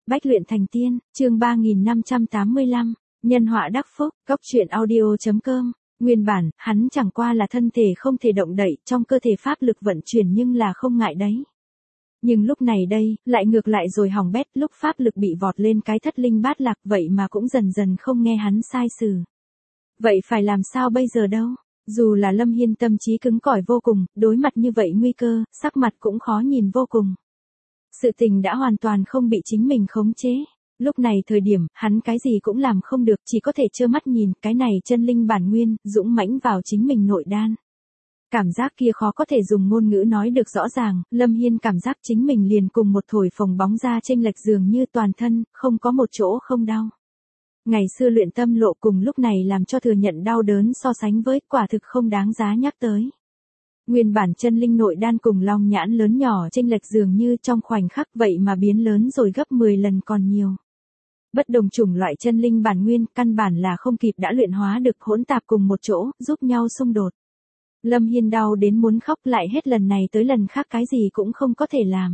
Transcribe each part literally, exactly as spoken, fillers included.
Bách luyện thành tiên, chương ba nghìn năm trăm tám mươi lăm, nhân họa đắc phúc, góc truyện audio chấm com. Nguyên bản, hắn chẳng qua là thân thể không thể động đậy, trong cơ thể pháp lực vận chuyển nhưng là không ngại đấy. Nhưng lúc này đây, lại ngược lại rồi hỏng bét, lúc pháp lực bị vọt lên cái thất linh bát lạc vậy mà cũng dần dần không nghe hắn sai sử. Vậy phải làm sao bây giờ đâu? Dù là Lâm Hiên tâm trí cứng cỏi vô cùng, đối mặt như vậy nguy cơ, sắc mặt cũng khó nhìn vô cùng. Sự tình đã hoàn toàn không bị chính mình khống chế. Lúc này thời điểm, hắn cái gì cũng làm không được, chỉ có thể trơ mắt nhìn, cái này chân linh bản nguyên, dũng mãnh vào chính mình nội đan. Cảm giác kia khó có thể dùng ngôn ngữ nói được rõ ràng, Lâm Hiên cảm giác chính mình liền cùng một thổi phồng bóng ra chênh lệch dường như toàn thân, không có một chỗ không đau. Ngày xưa luyện tâm lộ cùng lúc này làm cho thừa nhận đau đớn so sánh với, quả thực không đáng giá nhắc tới. Nguyên bản chân linh nội đan cùng long nhãn lớn nhỏ chênh lệch dường như trong khoảnh khắc vậy mà biến lớn rồi gấp mười lần còn nhiều. Bất đồng chủng loại chân linh bản nguyên, căn bản là không kịp đã luyện hóa được hỗn tạp cùng một chỗ, giúp nhau xung đột. Lâm Hiên đau đến muốn khóc, lại hết lần này tới lần khác cái gì cũng không có thể làm.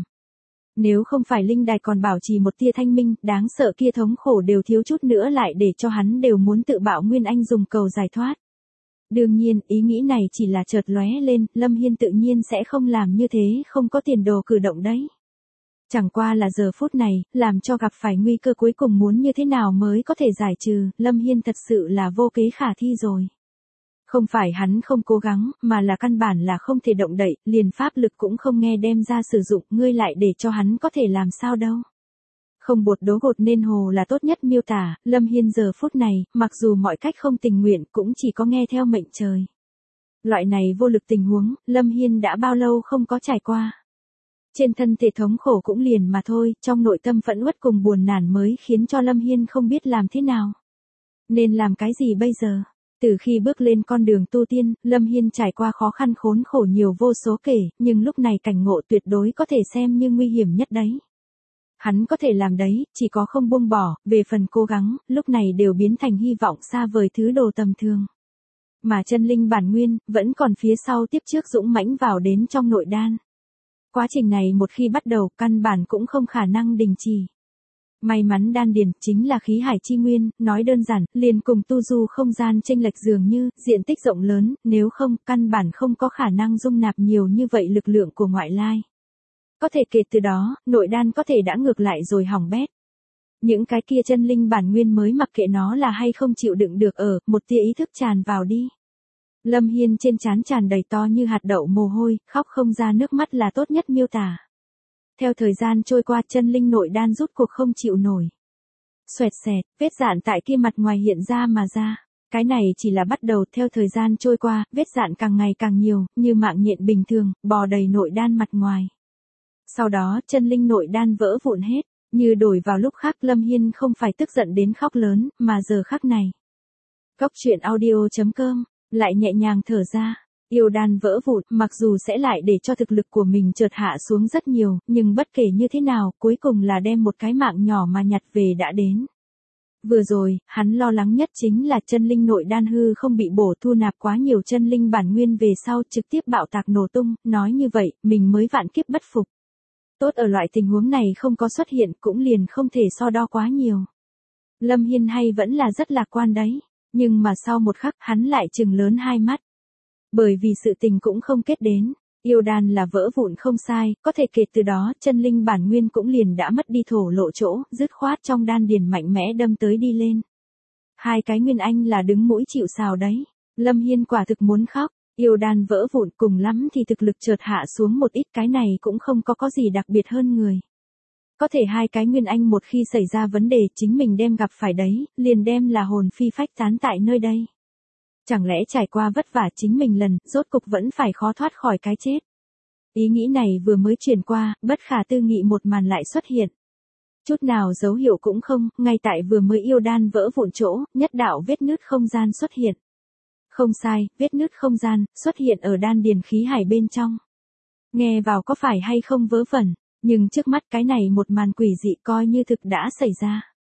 Nếu không phải linh đài còn bảo trì một tia thanh minh, đáng sợ kia thống khổ đều thiếu chút nữa lại để cho hắn đều muốn tự bạo Nguyên Anh dùng cầu giải thoát. Đương nhiên, ý nghĩ này chỉ là chợt lóe lên, Lâm Hiên tự nhiên sẽ không làm như thế, không có tiền đồ cử động đấy. Chẳng qua là giờ phút này, làm cho gặp phải nguy cơ cuối cùng muốn như thế nào mới có thể giải trừ, Lâm Hiên thật sự là vô kế khả thi rồi. Không phải hắn không cố gắng, mà là căn bản là không thể động đậy, liền pháp lực cũng không nghe đem ra sử dụng, ngươi lại để cho hắn có thể làm sao đâu. Không bột đố gột nên hồ là tốt nhất miêu tả, Lâm Hiên giờ phút này, mặc dù mọi cách không tình nguyện cũng chỉ có nghe theo mệnh trời. Loại này vô lực tình huống, Lâm Hiên đã bao lâu không có trải qua. Trên thân thể thống khổ cũng liền mà thôi, trong nội tâm phẫn uất cùng buồn nản mới khiến cho Lâm Hiên không biết làm thế nào. Nên làm cái gì bây giờ? Từ khi bước lên con đường tu tiên, Lâm Hiên trải qua khó khăn khốn khổ nhiều vô số kể, nhưng lúc này cảnh ngộ tuyệt đối có thể xem như nguy hiểm nhất đấy. Hắn có thể làm đấy, chỉ có không buông bỏ, về phần cố gắng, lúc này đều biến thành hy vọng xa vời thứ đồ tầm thường. Mà chân linh bản nguyên, vẫn còn phía sau tiếp trước dũng mãnh vào đến trong nội đan. Quá trình này một khi bắt đầu, căn bản cũng không khả năng đình chỉ. May mắn đan điền chính là khí hải chi nguyên, nói đơn giản, liền cùng tu du không gian chênh lệch dường như, diện tích rộng lớn, nếu không, căn bản không có khả năng dung nạp nhiều như vậy lực lượng của ngoại lai. Có thể kể từ đó, nội đan có thể đã ngược lại rồi hỏng bét. Những cái kia chân linh bản nguyên mới mặc kệ nó là hay không chịu đựng được ở, một tia ý thức tràn vào đi. Lâm Hiên trên trán tràn đầy to như hạt đậu mồ hôi, khóc không ra nước mắt là tốt nhất miêu tả. Theo thời gian trôi qua, chân linh nội đan rút cuộc không chịu nổi. Xoẹt xẹt, vết dạn tại kia mặt ngoài hiện ra mà ra. Cái này chỉ là bắt đầu, theo thời gian trôi qua, vết dạn càng ngày càng nhiều, như mạng nhện bình thường, bò đầy nội đan mặt ngoài. Sau đó, chân linh nội đan vỡ vụn hết, như đổi vào lúc khác Lâm Hiên không phải tức giận đến khóc lớn, mà giờ khắc này. Góc truyện audio chấm com, lại nhẹ nhàng thở ra. Yêu đan vỡ vụn, mặc dù sẽ lại để cho thực lực của mình chợt hạ xuống rất nhiều, nhưng bất kể như thế nào, cuối cùng là đem một cái mạng nhỏ mà nhặt về đã đến. Vừa rồi, hắn lo lắng nhất chính là chân linh nội đan hư không bị bổ thu nạp quá nhiều chân linh bản nguyên về sau trực tiếp bạo tạc nổ tung, nói như vậy, mình mới vạn kiếp bất phục. Tốt ở loại tình huống này không có xuất hiện cũng liền không thể so đo quá nhiều. Lâm Hiên hay vẫn là rất lạc quan đấy, nhưng mà sau một khắc hắn lại trừng lớn hai mắt. Bởi vì sự tình cũng không kết đến, yêu đan là vỡ vụn không sai, có thể kể từ đó chân linh bản nguyên cũng liền đã mất đi thổ lộ chỗ, dứt khoát trong đan điền mạnh mẽ đâm tới đi lên. Hai cái Nguyên Anh là đứng mũi chịu sào đấy, Lâm Hiên quả thực muốn khóc, yêu đan vỡ vụn cùng lắm thì thực lực chợt hạ xuống một ít, cái này cũng không có có gì đặc biệt hơn người. Có thể hai cái Nguyên Anh một khi xảy ra vấn đề chính mình đem gặp phải đấy, liền đem là hồn phi phách tán tại nơi đây. Chẳng lẽ trải qua vất vả chính mình lần, rốt cục vẫn phải khó thoát khỏi cái chết. Ý nghĩ này vừa mới truyền qua, bất khả tư nghị một màn lại xuất hiện. Chút nào dấu hiệu cũng không, ngay tại vừa mới yêu đan vỡ vụn chỗ, nhất đạo vết nứt không gian xuất hiện. Không sai, vết nứt không gian, xuất hiện ở đan điền khí hải bên trong. Nghe vào có phải hay không vớ vẩn, nhưng trước mắt cái này một màn quỷ dị coi như thực đã xảy ra.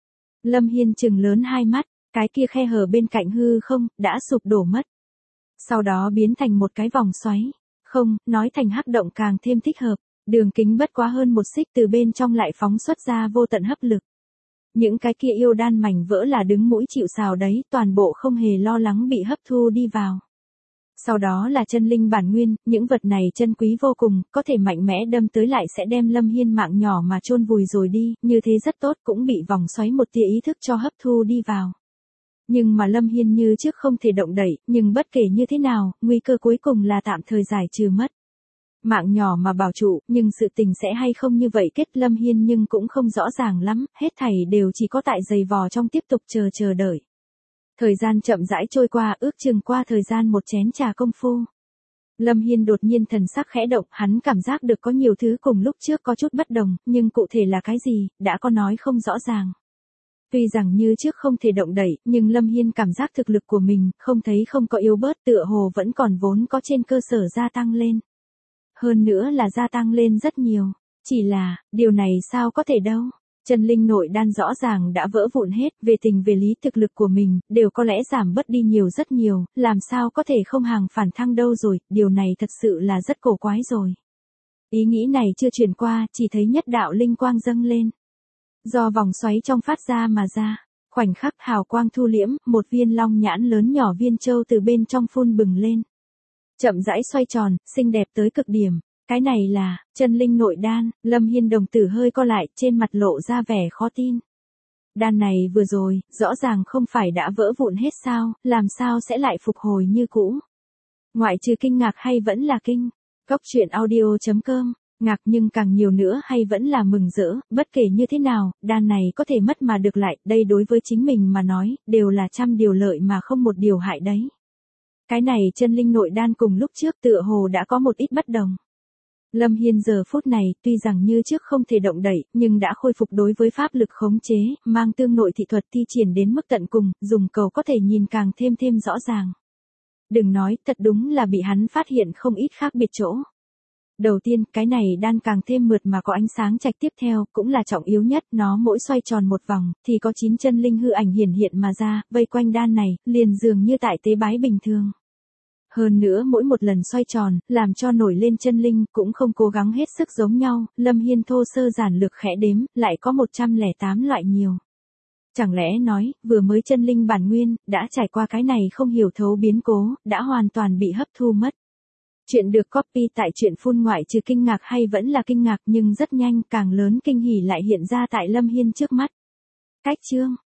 Lâm Hiên trừng lớn hai mắt. Cái kia khe hở bên cạnh hư không, đã sụp đổ mất. Sau đó biến thành một cái vòng xoáy. Không, nói thành hắc động càng thêm thích hợp. Đường kính bất quá hơn một xích, từ bên trong lại phóng xuất ra vô tận hấp lực. Những cái kia yêu đan mảnh vỡ là đứng mũi chịu sào đấy, toàn bộ không hề lo lắng bị hấp thu đi vào. Sau đó là chân linh bản nguyên, những vật này chân quý vô cùng, có thể mạnh mẽ đâm tới lại sẽ đem Lâm Hiên mạng nhỏ mà chôn vùi rồi đi, như thế rất tốt, cũng bị vòng xoáy một tia ý thức cho hấp thu đi vào. Nhưng mà Lâm Hiên như trước không thể động đậy, nhưng bất kể như thế nào, nguy cơ cuối cùng là tạm thời giải trừ mất. Mạng nhỏ mà bảo trụ, nhưng sự tình sẽ hay không như vậy kết Lâm Hiên nhưng cũng không rõ ràng lắm, hết thảy đều chỉ có tại giày vò trong tiếp tục chờ chờ đợi. Thời gian chậm rãi trôi qua, ước chừng qua thời gian một chén trà công phu. Lâm Hiên đột nhiên thần sắc khẽ động, hắn cảm giác được có nhiều thứ cùng lúc trước có chút bất đồng, nhưng cụ thể là cái gì, đã có nói không rõ ràng. Tuy rằng như trước không thể động đậy, nhưng Lâm Hiên cảm giác thực lực của mình, không thấy không có yếu bớt, tựa hồ vẫn còn vốn có trên cơ sở gia tăng lên. Hơn nữa là gia tăng lên rất nhiều. Chỉ là, điều này sao có thể đâu. Chân linh nội đan rõ ràng đã vỡ vụn hết, về tình về lý thực lực của mình, đều có lẽ giảm bớt đi nhiều rất nhiều, làm sao có thể không hàng phản thăng đâu rồi, điều này thật sự là rất cổ quái rồi. Ý nghĩ này chưa truyền qua, chỉ thấy nhất đạo linh quang dâng lên. Do vòng xoáy trong phát ra mà ra, khoảnh khắc hào quang thu liễm, một viên long nhãn lớn nhỏ viên châu từ bên trong phun bừng lên. Chậm rãi xoay tròn, xinh đẹp tới cực điểm. Cái này là, chân linh nội đan, Lâm Hiên đồng tử hơi co lại, trên mặt lộ ra vẻ khó tin. Đan này vừa rồi, rõ ràng không phải đã vỡ vụn hết sao, làm sao sẽ lại phục hồi như cũ. Ngoại trừ kinh ngạc hay vẫn là kinh, Cốc truyện audio chấm com, ngạc nhưng càng nhiều nữa hay vẫn là mừng rỡ, bất kể như thế nào, đan này có thể mất mà được lại, đây đối với chính mình mà nói, đều là trăm điều lợi mà không một điều hại đấy. Cái này chân linh nội đan cùng lúc trước tựa hồ đã có một ít bất đồng. Lâm Hiên giờ phút này, tuy rằng như trước không thể động đậy, nhưng đã khôi phục đối với pháp lực khống chế, mang tương nội thị thuật thi triển đến mức tận cùng, dùng cầu có thể nhìn càng thêm thêm rõ ràng. Đừng nói, thật đúng là bị hắn phát hiện không ít khác biệt chỗ. Đầu tiên, cái này đan càng thêm mượt mà có ánh sáng trạch, tiếp theo, cũng là trọng yếu nhất, nó mỗi xoay tròn một vòng, thì có chín chân linh hư ảnh hiển hiện mà ra, vây quanh đan này, liền dường như tại tế bái bình thường. Hơn nữa mỗi một lần xoay tròn, làm cho nổi lên chân linh, cũng không cố gắng hết sức giống nhau, Lâm Hiên thô sơ giản lược khẽ đếm, lại có một trăm lẻ tám loại nhiều. Chẳng lẽ nói, vừa mới chân linh bản nguyên, đã trải qua cái này không hiểu thấu biến cố, đã hoàn toàn bị hấp thu mất. Chuyện được copy tại truyện phun ngoại trừ kinh ngạc hay vẫn là kinh ngạc nhưng rất nhanh, càng lớn kinh hỉ lại hiện ra tại Lâm Hiên trước mắt. Cách chương